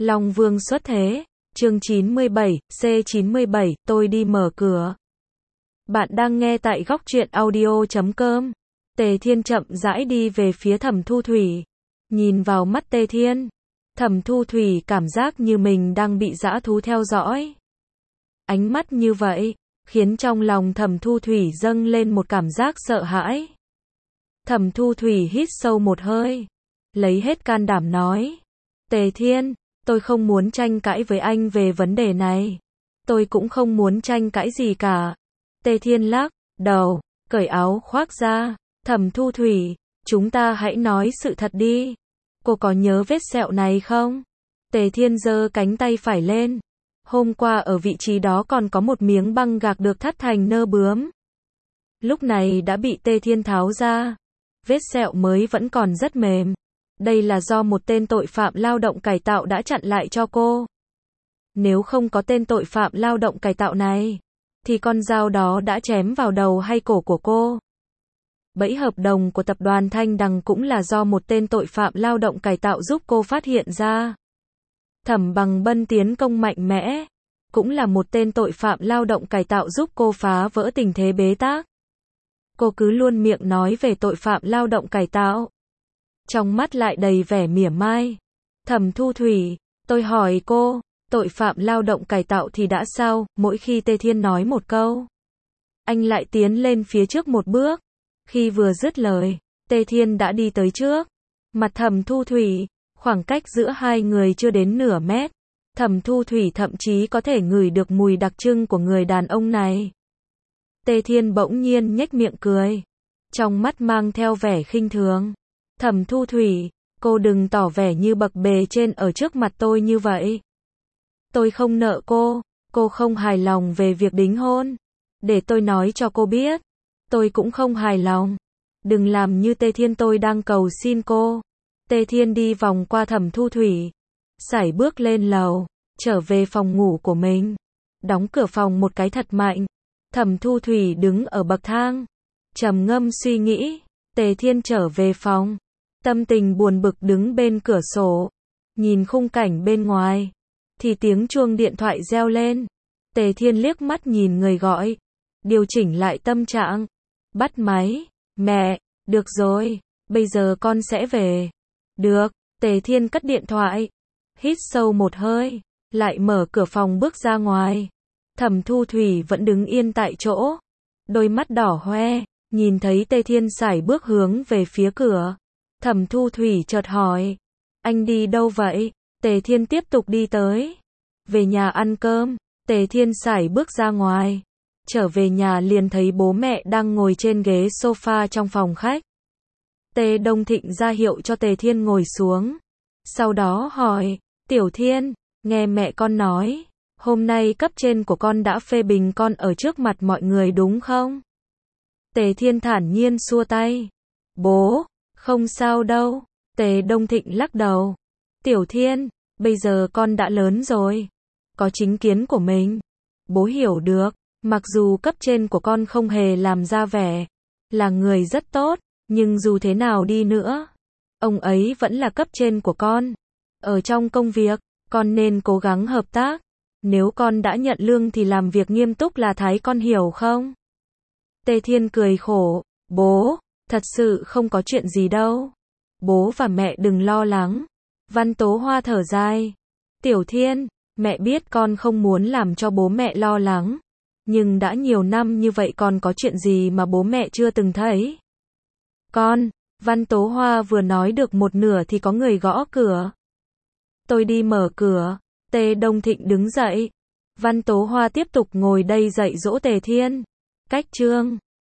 Long Vương xuất thế, chương 97, C97, tôi đi mở cửa. Bạn đang nghe tại góc truyện audio.com. Tề Thiên chậm rãi đi về phía Thẩm Thu Thủy. Nhìn vào mắt Tề Thiên, Thẩm Thu Thủy cảm giác như mình đang bị dã thú theo dõi. Ánh mắt như vậy, khiến trong lòng Thẩm Thu Thủy dâng lên một cảm giác sợ hãi. Thẩm Thu Thủy hít sâu một hơi, lấy hết can đảm nói. Tề Thiên, tôi không muốn tranh cãi với anh về vấn đề này. Tôi cũng không muốn tranh cãi gì cả. Tề Thiên lắc đầu, cởi áo khoác ra. Thẩm Thu Thủy, chúng ta hãy nói sự thật đi. Cô có nhớ vết sẹo này không? Tề Thiên giơ cánh tay phải lên. Hôm qua ở vị trí đó còn có một miếng băng gạc được thắt thành nơ bướm. Lúc này đã bị Tề Thiên tháo ra. Vết sẹo mới vẫn còn rất mềm. Đây là do một tên tội phạm lao động cải tạo đã chặn lại cho cô. Nếu không có tên tội phạm lao động cải tạo này, thì con dao đó đã chém vào đầu hay cổ của cô. Bẫy hợp đồng của tập đoàn Thanh Đằng cũng là do một tên tội phạm lao động cải tạo giúp cô phát hiện ra. Thẩm Bằng Bân tiến công mạnh mẽ, cũng là một tên tội phạm lao động cải tạo giúp cô phá vỡ tình thế bế tắc. Cô cứ luôn miệng nói về tội phạm lao động cải tạo, trong mắt lại đầy vẻ mỉa mai. Thẩm Thu Thủy, tôi hỏi cô, tội phạm lao động cải tạo thì đã sao? Mỗi khi Tề Thiên nói một câu, anh lại tiến lên phía trước một bước. Khi vừa dứt lời, Tề Thiên đã đi tới trước mặt Thẩm Thu Thủy, khoảng cách giữa hai người chưa đến nửa mét. Thẩm Thu Thủy thậm chí có thể ngửi được mùi đặc trưng của người đàn ông này. Tề Thiên bỗng nhiên nhếch miệng cười, trong mắt mang theo vẻ khinh thường. Thẩm Thu Thủy, cô đừng tỏ vẻ như bậc bề trên ở trước mặt tôi như vậy. Tôi không nợ cô không hài lòng về việc đính hôn. Để tôi nói cho cô biết, tôi cũng không hài lòng. Đừng làm như Tề Thiên, tôi đang cầu xin cô. Tề Thiên đi vòng qua Thẩm Thu Thủy, sải bước lên lầu, trở về phòng ngủ của mình, đóng cửa phòng một cái thật mạnh. Thẩm Thu Thủy đứng ở bậc thang, trầm ngâm suy nghĩ. Tề Thiên trở về phòng, tâm tình buồn bực đứng bên cửa sổ, nhìn khung cảnh bên ngoài, thì tiếng chuông điện thoại reo lên. Tề Thiên liếc mắt nhìn người gọi, điều chỉnh lại tâm trạng, bắt máy. Mẹ, được rồi, bây giờ con sẽ về. Được, Tề Thiên cất điện thoại, hít sâu một hơi, lại mở cửa phòng bước ra ngoài. Thẩm Thu Thủy vẫn đứng yên tại chỗ, đôi mắt đỏ hoe, nhìn thấy Tề Thiên sải bước hướng về phía cửa. Thẩm Thu Thủy chợt hỏi, anh đi đâu vậy? Tề Thiên tiếp tục đi tới, về nhà ăn cơm. Tề Thiên sải bước ra ngoài, trở về nhà liền thấy bố mẹ đang ngồi trên ghế sofa trong phòng khách. Tề Đông Thịnh ra hiệu cho Tề Thiên ngồi xuống, sau đó hỏi, Tiểu Thiên, nghe mẹ con nói, hôm nay cấp trên của con đã phê bình con ở trước mặt mọi người đúng không? Tề Thiên thản nhiên xua tay, bố, không sao đâu. Tề Đông Thịnh lắc đầu, Tiểu Thiên, bây giờ con đã lớn rồi, có chính kiến của mình. Bố hiểu được, mặc dù cấp trên của con không hề làm ra vẻ là người rất tốt, nhưng dù thế nào đi nữa, ông ấy vẫn là cấp trên của con. Ở trong công việc, con nên cố gắng hợp tác. Nếu con đã nhận lương thì làm việc nghiêm túc là thái, con hiểu không? Tề Thiên cười khổ, bố, thật sự không có chuyện gì đâu. Bố và mẹ đừng lo lắng. Văn Tố Hoa thở dài, Tiểu Thiên, mẹ biết con không muốn làm cho bố mẹ lo lắng, nhưng đã nhiều năm như vậy còn có chuyện gì mà bố mẹ chưa từng thấy? Con, Văn Tố Hoa vừa nói được một nửa thì có người gõ cửa. Tôi đi mở cửa. Tề Đông Thịnh đứng dậy. Văn Tố Hoa tiếp tục ngồi đây dạy dỗ Tề Thiên. Cách chương